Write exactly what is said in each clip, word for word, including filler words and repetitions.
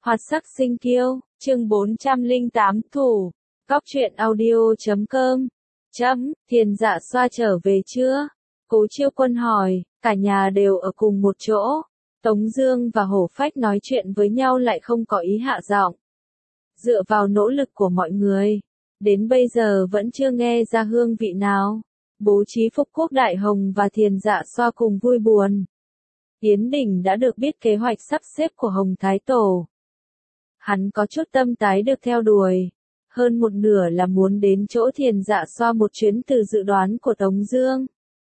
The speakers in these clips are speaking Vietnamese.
Hoạt sắc sinh kiêu, chương bốn trăm lẻ tám thủ. Cóc truyện audio chấm com. Chấm, Thiền Dạ Xoa trở về chưa? Cố Chiêu Quân hỏi, cả nhà đều ở cùng một chỗ. Tống Dương và Hổ Phách nói chuyện với nhau lại không có ý hạ giọng. Dựa vào nỗ lực của mọi người, đến bây giờ vẫn chưa nghe ra hương vị nào. Bố trí Phúc Quốc Đại Hồng và Thiền Dạ Xoa cùng vui buồn. Yến Đình đã được biết kế hoạch sắp xếp của Hồng Thái Tổ. Hắn có chút tâm tái được theo đuổi. Hơn một nửa là muốn đến chỗ Thiền Dạ Xoa một chuyến từ dự đoán của Tống Dương.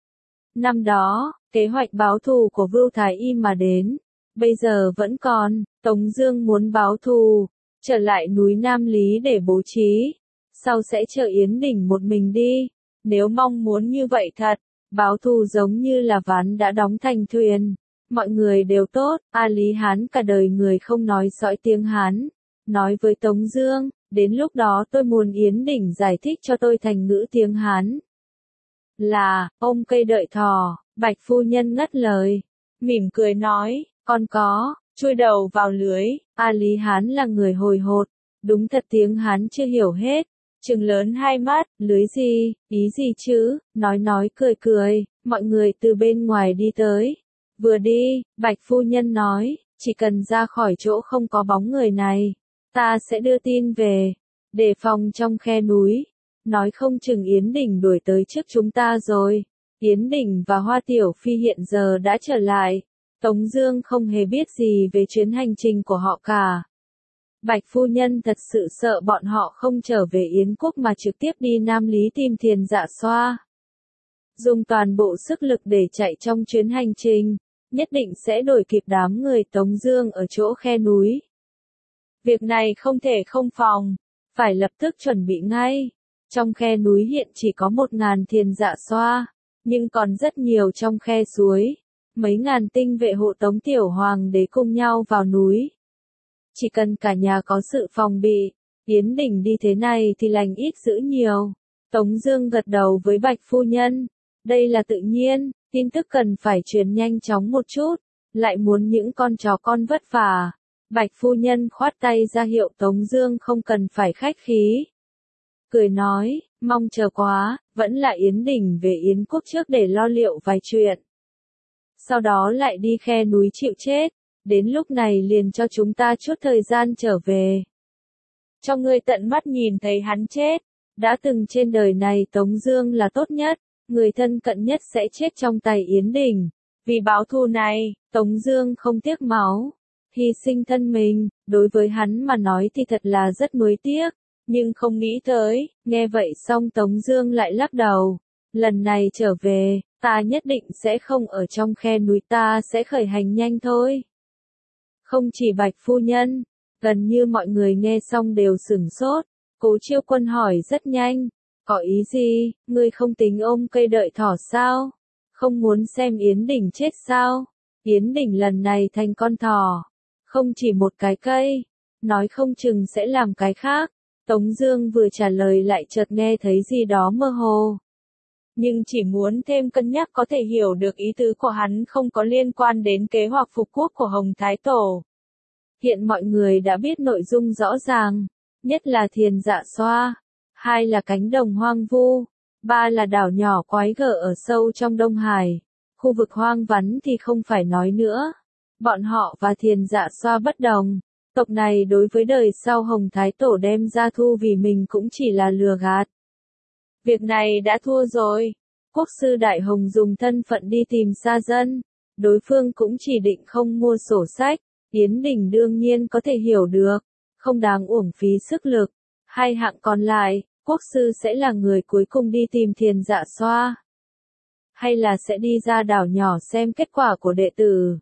Năm đó, kế hoạch báo thù của Vưu Thái Y mà đến. Bây giờ vẫn còn, Tống Dương muốn báo thù, trở lại núi Nam Lý để bố trí. Sau sẽ chờ Yến Đình một mình đi. Nếu mong muốn như vậy thật, báo thù giống như là ván đã đóng thành thuyền. Mọi người đều tốt, A Lý Hán cả đời người không nói sõi tiếng Hán. Nói với Tống Dương, đến lúc đó tôi muốn Yến Đình giải thích cho tôi thành ngữ tiếng Hán. Là, ông cây đợi thỏ, Bạch phu nhân ngắt lời. Mỉm cười nói, con có, chui đầu vào lưới. A Lý Hán là người hồi hột, đúng thật tiếng Hán chưa hiểu hết. Trừng lớn hai mắt, lưới gì, ý gì chứ, nói nói cười cười, mọi người từ bên ngoài đi tới. Vừa đi, Bạch phu nhân nói, chỉ cần ra khỏi chỗ không có bóng người này, ta sẽ đưa tin về, đề phòng trong khe núi. Nói không chừng Yến Đình đuổi tới trước chúng ta rồi. Yến Đình và Hoa Tiểu Phi hiện giờ đã trở lại. Tống Dương không hề biết gì về chuyến hành trình của họ cả. Bạch phu nhân thật sự sợ bọn họ không trở về Yến Quốc mà trực tiếp đi Nam Lý tìm Thiền Dạ Xoa. Dùng toàn bộ sức lực để chạy trong chuyến hành trình, nhất định sẽ đuổi kịp đám người Tống Dương ở chỗ khe núi. Việc này không thể không phòng, phải lập tức chuẩn bị ngay. Trong khe núi hiện chỉ có một ngàn Thiền Dạ Xoa, nhưng còn rất nhiều trong khe suối. Mấy ngàn tinh vệ hộ Tống Tiểu Hoàng đế cùng nhau vào núi. Chỉ cần cả nhà có sự phòng bị, Yến Đình đi thế này thì lành ít dữ nhiều. Tống Dương gật đầu với Bạch phu nhân. Đây là tự nhiên, tin tức cần phải truyền nhanh chóng một chút, lại muốn những con chó con vất vả. Bạch phu nhân khoát tay ra hiệu Tống Dương không cần phải khách khí. Cười nói, mong chờ quá, vẫn là Yến Đình về Yến Quốc trước để lo liệu vài chuyện. Sau đó lại đi khe núi chịu chết, đến lúc này liền cho chúng ta chút thời gian trở về. Cho ngươi tận mắt nhìn thấy hắn chết, đã từng trên đời này Tống Dương là tốt nhất, người thân cận nhất sẽ chết trong tay Yến Đình. Vì báo thù này, Tống Dương không tiếc máu, hy sinh thân mình, đối với hắn mà nói thì thật là rất nuối tiếc. Nhưng không nghĩ tới, nghe vậy xong Tống Dương lại lắc đầu. Lần này trở về, ta nhất định sẽ không ở trong khe núi, ta sẽ khởi hành nhanh thôi. Không chỉ Bạch phu nhân, gần như mọi người nghe xong đều sửng sốt. Cố Chiêu Quân hỏi rất nhanh, có ý gì, ngươi không tính ôm cây đợi thỏ sao? Không muốn xem Yến Đình chết sao? Yến Đình lần này thành con thỏ, không chỉ một cái cây, nói không chừng sẽ làm cái khác. Tống Dương vừa trả lời lại chợt nghe thấy gì đó mơ hồ. Nhưng chỉ muốn thêm cân nhắc có thể hiểu được ý tứ của hắn không có liên quan đến kế hoạch phục quốc của Hồng Thái Tổ. Hiện mọi người đã biết nội dung rõ ràng, nhất là Thiền Dạ Xoa, hai là cánh đồng hoang vu, ba là đảo nhỏ quái gở ở sâu trong Đông Hải. Khu vực hoang vắng thì không phải nói nữa. Bọn họ và Thiền Dạ Xoa bất đồng. Tộc này đối với đời sau Hồng Thái Tổ đem ra thu vì mình cũng chỉ là lừa gạt. Việc này đã thua rồi. Quốc sư Đại Hồng dùng thân phận đi tìm Sa Dân. Đối phương cũng chỉ định không mua sổ sách. Yến Đình đương nhiên có thể hiểu được. Không đáng uổng phí sức lực. Hai hạng còn lại, quốc sư sẽ là người cuối cùng đi tìm Thiền Dạ Xoa. Hay là sẽ đi ra đảo nhỏ xem kết quả của đệ tử.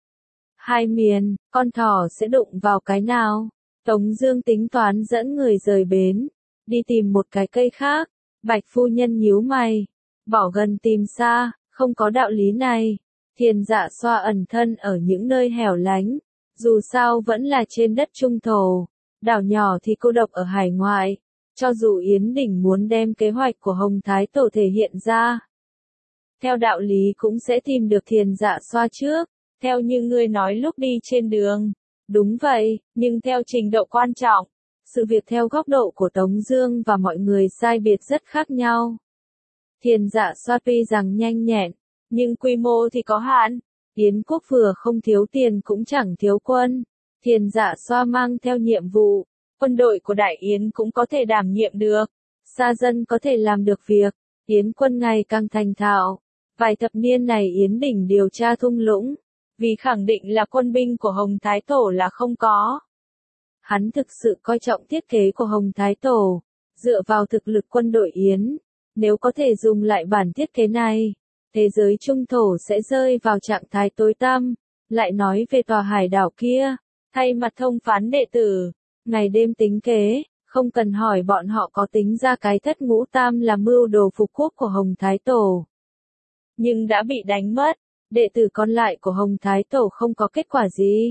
Hai miền, con thỏ sẽ đụng vào cái nào? Tống Dương tính toán dẫn người rời bến, đi tìm một cái cây khác. Bạch phu nhân nhíu mày, bỏ gần tìm xa, không có đạo lý này. Thiền Dạ Xoa ẩn thân ở những nơi hẻo lánh, dù sao vẫn là trên đất trung thổ, đảo nhỏ thì cô độc ở hải ngoại. Cho dù Yến Đình muốn đem kế hoạch của Hồng Thái Tổ thể hiện ra, theo đạo lý cũng sẽ tìm được Thiền Dạ Xoa trước. Theo như ngươi nói lúc đi trên đường, Đúng vậy, nhưng theo trình độ quan trọng, sự việc theo góc độ của Tống Dương và mọi người sai biệt rất khác nhau. Thiền Dạ Xoa tuy rằng nhanh nhẹn, nhưng quy mô thì có hạn. Yến quốc vừa không thiếu tiền cũng chẳng thiếu quân. Thiền Dạ Xoa mang theo nhiệm vụ, quân đội của Đại Yến cũng có thể đảm nhiệm được. Sa dân có thể làm được việc. Yến quân ngày càng thành thạo. Vài thập niên này Yến Đỉnh điều tra thung lũng, vì khẳng định là quân binh của Hồng Thái Tổ là không có. Hắn thực sự coi trọng thiết kế của Hồng Thái Tổ, dựa vào thực lực quân đội Yến. Nếu có thể dùng lại bản thiết kế này, thế giới trung thổ sẽ rơi vào trạng thái tối tăm. Lại nói về tòa hải đảo kia, thay mặt thông phán đệ tử, ngày đêm tính kế, không cần hỏi bọn họ có tính ra cái thất ngũ tam là mưu đồ phục quốc của Hồng Thái Tổ. Nhưng đã bị đánh mất, đệ tử còn lại của Hồng Thái Tổ không có kết quả gì.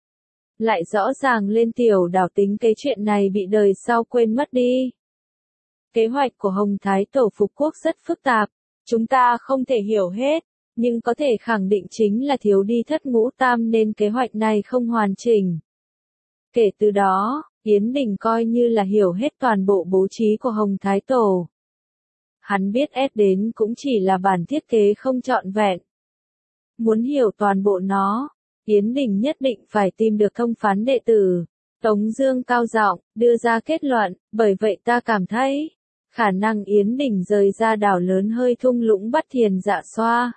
Lại rõ ràng lên tiểu đảo tính cái chuyện này bị đời sau quên mất đi. Kế hoạch của Hồng Thái Tổ phục quốc rất phức tạp, chúng ta không thể hiểu hết, nhưng có thể khẳng định chính là thiếu đi thất ngũ tam nên kế hoạch này không hoàn chỉnh. Kể từ đó, Yến Đình coi như là hiểu hết toàn bộ bố trí của Hồng Thái Tổ. Hắn biết ép đến cũng chỉ là bản thiết kế không trọn vẹn. Muốn hiểu toàn bộ nó, Yến Đình nhất định phải tìm được thông phán đệ tử. Tống Dương cao giọng đưa ra kết luận, bởi vậy ta cảm thấy, khả năng Yến Đình rời ra đảo lớn hơi thung lũng bắt Thiền Dạ Xoa.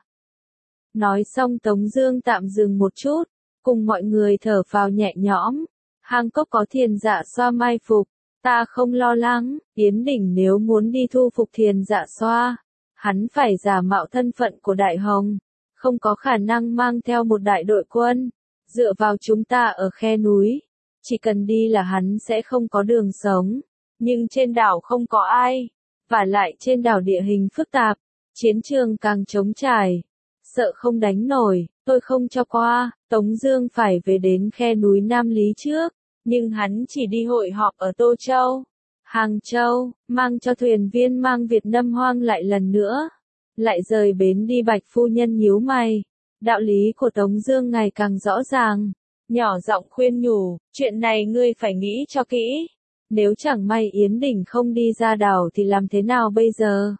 Nói xong Tống Dương tạm dừng một chút, cùng mọi người thở phào nhẹ nhõm. Hang cốc có Thiền Dạ Xoa mai phục, ta không lo lắng. Yến Đình nếu muốn đi thu phục Thiền Dạ Xoa, hắn phải giả mạo thân phận của Đại Hồng, không có khả năng mang theo một đại đội quân. Dựa vào chúng ta ở khe núi, chỉ cần đi là hắn sẽ không có đường sống. Nhưng trên đảo không có ai, và lại trên đảo địa hình phức tạp, chiến trường càng trống trải, sợ không đánh nổi, tôi không cho qua. Tống Dương phải về đến khe núi Nam Lý trước, nhưng hắn chỉ đi hội họp ở Tô Châu, Hàng Châu, mang cho thuyền viên mang Việt Nam Hoang lại lần nữa, lại rời bến đi. Bạch phu nhân nhíu mày, đạo lý của Tống Dương ngày càng rõ ràng, nhỏ giọng khuyên nhủ, chuyện này ngươi phải nghĩ cho kỹ. Nếu chẳng may Yến Đình không đi ra đảo thì làm thế nào bây giờ?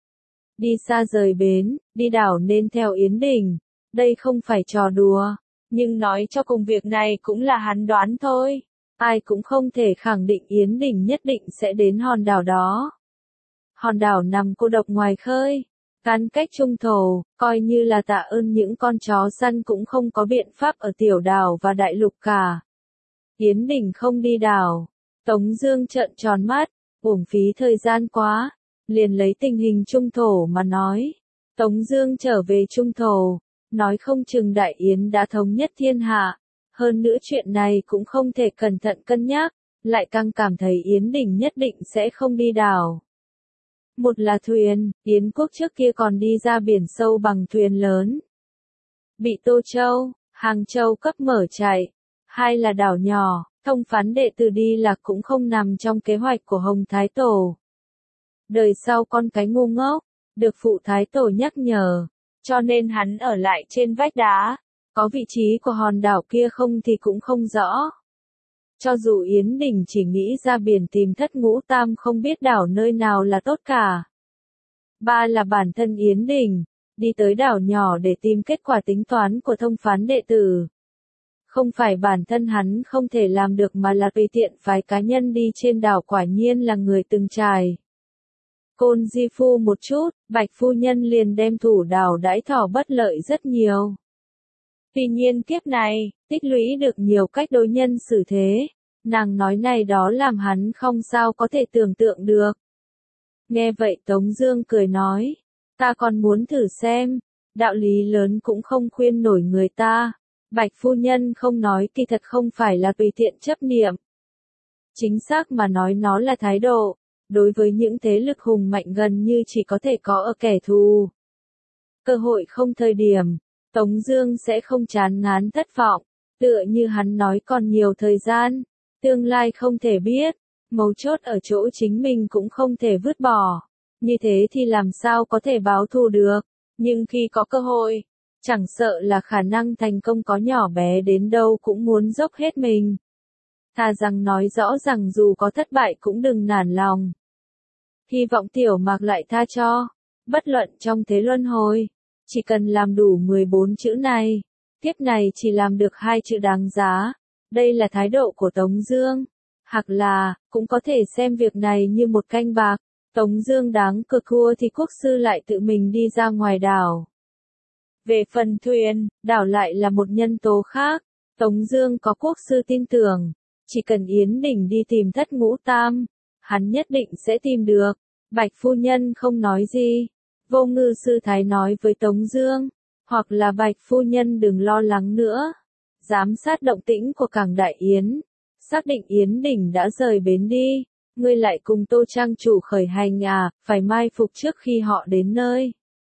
Đi xa rời bến, đi đảo nên theo Yến Đình. Đây không phải trò đùa, nhưng nói cho cùng việc này cũng là hắn đoán thôi. Ai cũng không thể khẳng định Yến Đình nhất định sẽ đến hòn đảo đó. Hòn đảo nằm cô độc ngoài khơi, ngăn cách trung thổ, coi như là tạ ơn những con chó săn cũng không có biện pháp ở tiểu đảo và đại lục cả. Yến Đình không đi đảo. Tống Dương trợn tròn mắt, uổng phí thời gian quá, liền lấy tình hình trung thổ mà nói. Tống Dương trở về trung thổ, nói không chừng Đại Yến đã thống nhất thiên hạ, hơn nữa chuyện này cũng không thể cẩn thận cân nhắc, lại càng cảm thấy Yến Đình nhất định sẽ không đi đảo. Một là thuyền, Yến quốc trước kia còn đi ra biển sâu bằng thuyền lớn, bị Tô Châu, Hàng Châu cấp mở chạy. Hai là đảo nhỏ, thông phán đệ tử đi lạc cũng không nằm trong kế hoạch của Hồng Thái Tổ. Đời sau con cái ngu ngốc, được phụ Thái Tổ nhắc nhở, cho nên hắn ở lại trên vách đá, có vị trí của hòn đảo kia không thì cũng không rõ. Cho dù Yến Đình chỉ nghĩ ra biển tìm thất ngũ tam không biết đảo nơi nào là tốt cả. Ba là bản thân Yến Đình, đi tới đảo nhỏ để tìm kết quả tính toán của thông phán đệ tử. Không phải bản thân hắn không thể làm được mà là tùy tiện phái cá nhân đi trên đảo, quả nhiên là người từng trải. Côn di phu một chút, Bạch phu nhân liền đem thủ đảo đãi thỏ bất lợi rất nhiều. Tuy nhiên kiếp này, tích lũy được nhiều cách đối nhân xử thế, nàng nói này đó làm hắn không sao có thể tưởng tượng được. Nghe vậy Tống Dương cười nói, ta còn muốn thử xem, đạo lý lớn cũng không khuyên nổi người ta. Bạch phu nhân không nói kỳ thật không phải là tùy tiện chấp niệm. Chính xác mà nói nó là thái độ, đối với những thế lực hùng mạnh gần như chỉ có thể có ở kẻ thù. Cơ hội không thời điểm, Tống Dương sẽ không chán ngán thất vọng, tựa như hắn nói còn nhiều thời gian, tương lai không thể biết, mấu chốt ở chỗ chính mình cũng không thể vứt bỏ, như thế thì làm sao có thể báo thù được, nhưng khi có cơ hội, Chẳng sợ là khả năng thành công có nhỏ bé đến đâu cũng muốn dốc hết mình. Thà rằng nói rõ rằng dù có thất bại cũng đừng nản lòng. Hy vọng Tiểu Mạc lại tha cho. Bất luận trong thế luân hồi, chỉ cần làm đủ mười bốn chữ này, tiếp này chỉ làm được hai chữ đáng giá. Đây là thái độ của Tống Dương. Hoặc là, cũng có thể xem việc này như một canh bạc. Tống Dương đáng cực thua thì quốc sư lại tự mình đi ra ngoài đảo. Về phần thuyền, đảo lại là một nhân tố khác. Tống Dương có quốc sư tin tưởng, chỉ cần Yến Đình đi tìm Thất Ngũ Tam, hắn nhất định sẽ tìm được. Bạch phu nhân không nói gì. Vô Ngư sư thái nói với Tống Dương, hoặc là Bạch phu nhân đừng lo lắng nữa. Giám sát động tĩnh của cảng Đại Yến, xác định Yến Đình đã rời bến đi. Ngươi lại cùng Tô Trang chủ khởi hành à, phải mai phục trước khi họ đến nơi.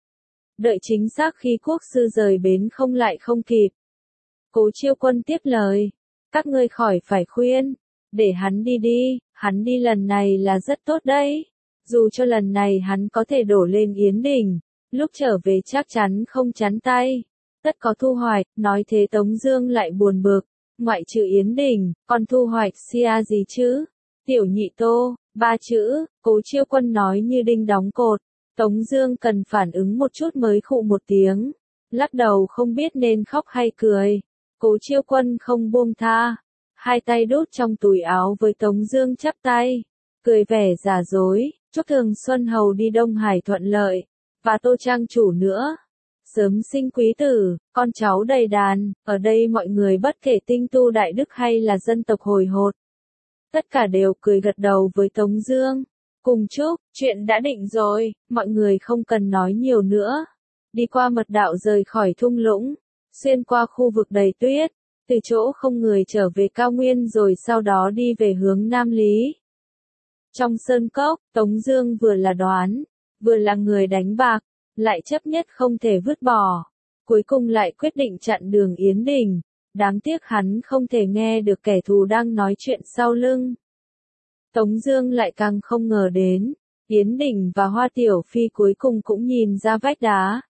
Đợi chính xác khi quốc sư rời bến không lại không kịp. Cố Chiêu Quân tiếp lời, các ngươi khỏi phải khuyên, để hắn đi đi, hắn đi lần này là rất tốt đấy. Dù cho lần này hắn có thể đổ lên Yến Đình, lúc trở về chắc chắn không chắn tay. Tất có thu hoạch, nói thế Tống Dương lại buồn bực, ngoại trừ Yến Đình, còn thu hoạch xia gì chứ? Tiểu Nhị Tô, ba chữ, Cố Chiêu Quân nói như đinh đóng cột. Tống Dương cần phản ứng một chút mới khụ một tiếng, lắc đầu không biết nên khóc hay cười. Cố Chiêu Quân không buông tha, hai tay đút trong túi áo với Tống Dương chắp tay, cười vẻ giả dối, chúc Thường Xuân Hầu đi Đông Hải thuận lợi, và Tô Trang chủ nữa, sớm sinh quý tử, con cháu đầy đàn. Ở đây mọi người bất kể tinh tu đại đức hay là dân tộc hồi hột, tất cả đều cười gật đầu với Tống Dương. Cùng chúc, chuyện đã định rồi, mọi người không cần nói nhiều nữa. Đi qua mật đạo rời khỏi thung lũng, xuyên qua khu vực đầy tuyết, từ chỗ không người trở về cao nguyên rồi sau đó đi về hướng Nam Lý. Trong sơn cốc, Tống Dương vừa là đoán, vừa là người đánh bạc, lại chấp nhất không thể vứt bỏ. Cuối cùng lại quyết định chặn đường Yến Đình. Đáng tiếc hắn không thể nghe được kẻ thù đang nói chuyện sau lưng. Tống Dương lại càng không ngờ đến, Yến Đình và Hoa Tiểu Phi cuối cùng cũng nhìn ra vách đá.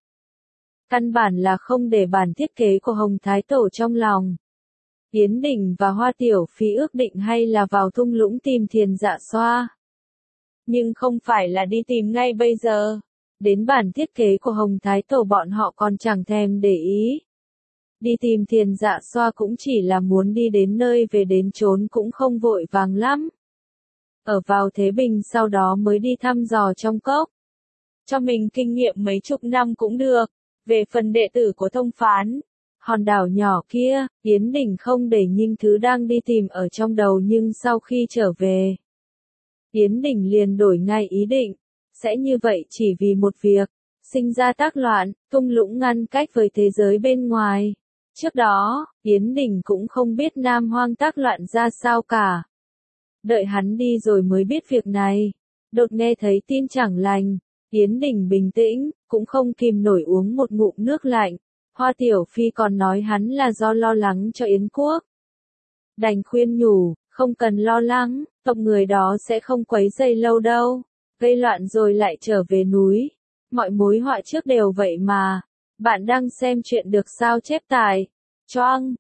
Căn bản là không để bản thiết kế của Hồng Thái Tổ trong lòng. Yến Đình và Hoa Tiểu Phi ước định hay là vào thung lũng tìm Thiền Dạ Xoa. Nhưng không phải là đi tìm ngay bây giờ. Đến bản thiết kế của Hồng Thái Tổ bọn họ còn chẳng thèm để ý. Đi tìm Thiền Dạ Xoa cũng chỉ là muốn đi đến nơi về đến chốn cũng không vội vàng lắm. Ở vào Thế Bình sau đó mới đi thăm dò trong cốc. Cho mình kinh nghiệm mấy chục năm cũng được. Về phần đệ tử của thông phán, hòn đảo nhỏ kia, Yến Đình không để những thứ đang đi tìm ở trong đầu nhưng sau khi trở về, Yến Đình liền đổi ngay ý định, sẽ như vậy chỉ vì một việc, sinh ra tác loạn, thung lũng ngăn cách với thế giới bên ngoài. Trước đó, Yến Đình cũng không biết Nam Hoang tác loạn ra sao cả. Đợi hắn đi rồi mới biết việc này. Đột nghe thấy tin chẳng lành, Yến Đình bình tĩnh, cũng không kìm nổi uống một ngụm nước lạnh. Hoa Tiểu Phi còn nói hắn là do lo lắng cho Yến Quốc. Đành khuyên nhủ, không cần lo lắng, tộc người đó sẽ không quấy rầy lâu đâu. Gây loạn rồi lại trở về núi. Mọi mối họa trước đều vậy mà. Bạn đang xem chuyện được sao chép tại choang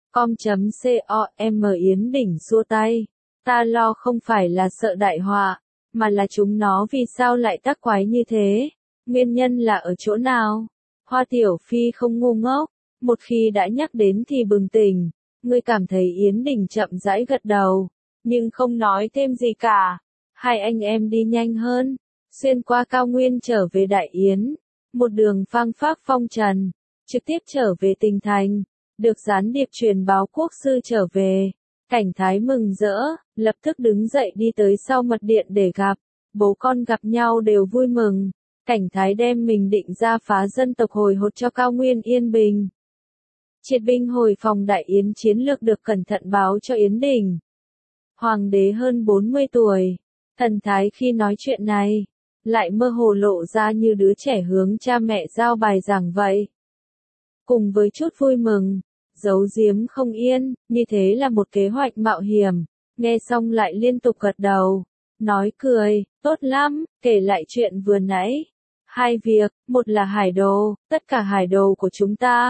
com.com Yến Đình xua tay. Ta lo không phải là sợ đại họa, mà là chúng nó vì sao lại tác quái như thế. Nguyên nhân là ở chỗ nào? Hoa Tiểu Phi không ngu ngốc, một khi đã nhắc đến thì bừng tỉnh. Ngươi cảm thấy Yến Đình chậm rãi gật đầu, nhưng không nói thêm gì cả. Hai anh em đi nhanh hơn, xuyên qua cao nguyên trở về Đại Yến, một đường phang phác phong trần, trực tiếp trở về Tình Thành, được gián điệp truyền báo quốc sư trở về. Cảnh Thái mừng rỡ, lập tức đứng dậy đi tới sau mật điện để gặp. Bố con gặp nhau đều vui mừng. Cảnh Thái đem mình định ra phá dân tộc hồi hột cho cao nguyên yên bình. Triệt binh hồi phòng Đại Yến chiến lược được cẩn thận báo cho Yến Đình. Hoàng đế hơn bốn mươi tuổi. Thần Thái khi nói chuyện này, lại mơ hồ lộ ra như đứa trẻ hướng cha mẹ giao bài giảng vậy. Cùng với chút vui mừng, giấu giếm không yên, như thế là một kế hoạch mạo hiểm. Nghe xong lại liên tục gật đầu, nói cười, tốt lắm, kể lại chuyện vừa nãy. Hai việc, một là hải đồ, tất cả hải đồ của chúng ta,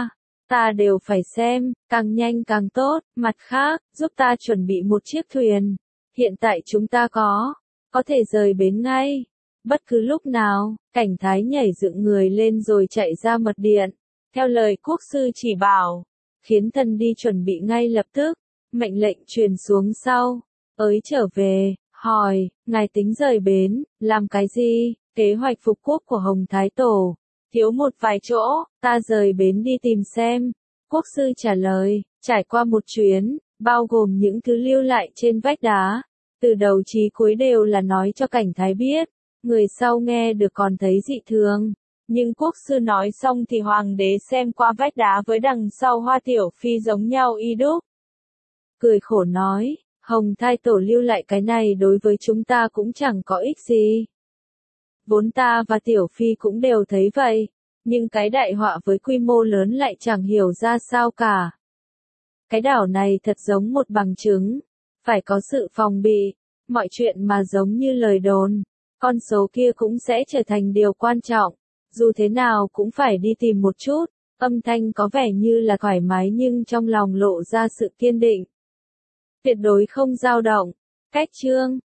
ta đều phải xem, càng nhanh càng tốt, mặt khác, giúp ta chuẩn bị một chiếc thuyền. Hiện tại chúng ta có, có thể rời bến ngay. Bất cứ lúc nào, Cảnh Thái nhảy dựng người lên rồi chạy ra mật điện. Theo lời quốc sư chỉ bảo, khiến thần đi chuẩn bị ngay lập tức, mệnh lệnh truyền xuống sau. Ới trở về, hỏi, ngài tính rời bến, làm cái gì? Kế hoạch phục quốc của Hồng Thái Tổ. Thiếu một vài chỗ, ta rời bến đi tìm xem. Quốc sư trả lời, trải qua một chuyến, bao gồm những thứ lưu lại trên vách đá. Từ đầu chí cuối đều là nói cho Cảnh Thái biết. Người sau nghe được còn thấy dị thường. Nhưng quốc sư nói xong thì hoàng đế xem qua vách đá với đằng sau Hoa Tiểu Phi giống nhau y đúc. Cười khổ nói, Hồng Thái Tổ lưu lại cái này đối với chúng ta cũng chẳng có ích gì. Vốn ta và Tiểu Phi cũng đều thấy vậy, nhưng cái đại họa với quy mô lớn lại chẳng hiểu ra sao cả. Cái đảo này thật giống một bằng chứng, phải có sự phòng bị, mọi chuyện mà giống như lời đồn, con số kia cũng sẽ trở thành điều quan trọng, dù thế nào cũng phải đi tìm một chút. Âm thanh có vẻ như là thoải mái nhưng trong lòng lộ ra sự kiên định. Tuyệt đối không dao động. Cách chương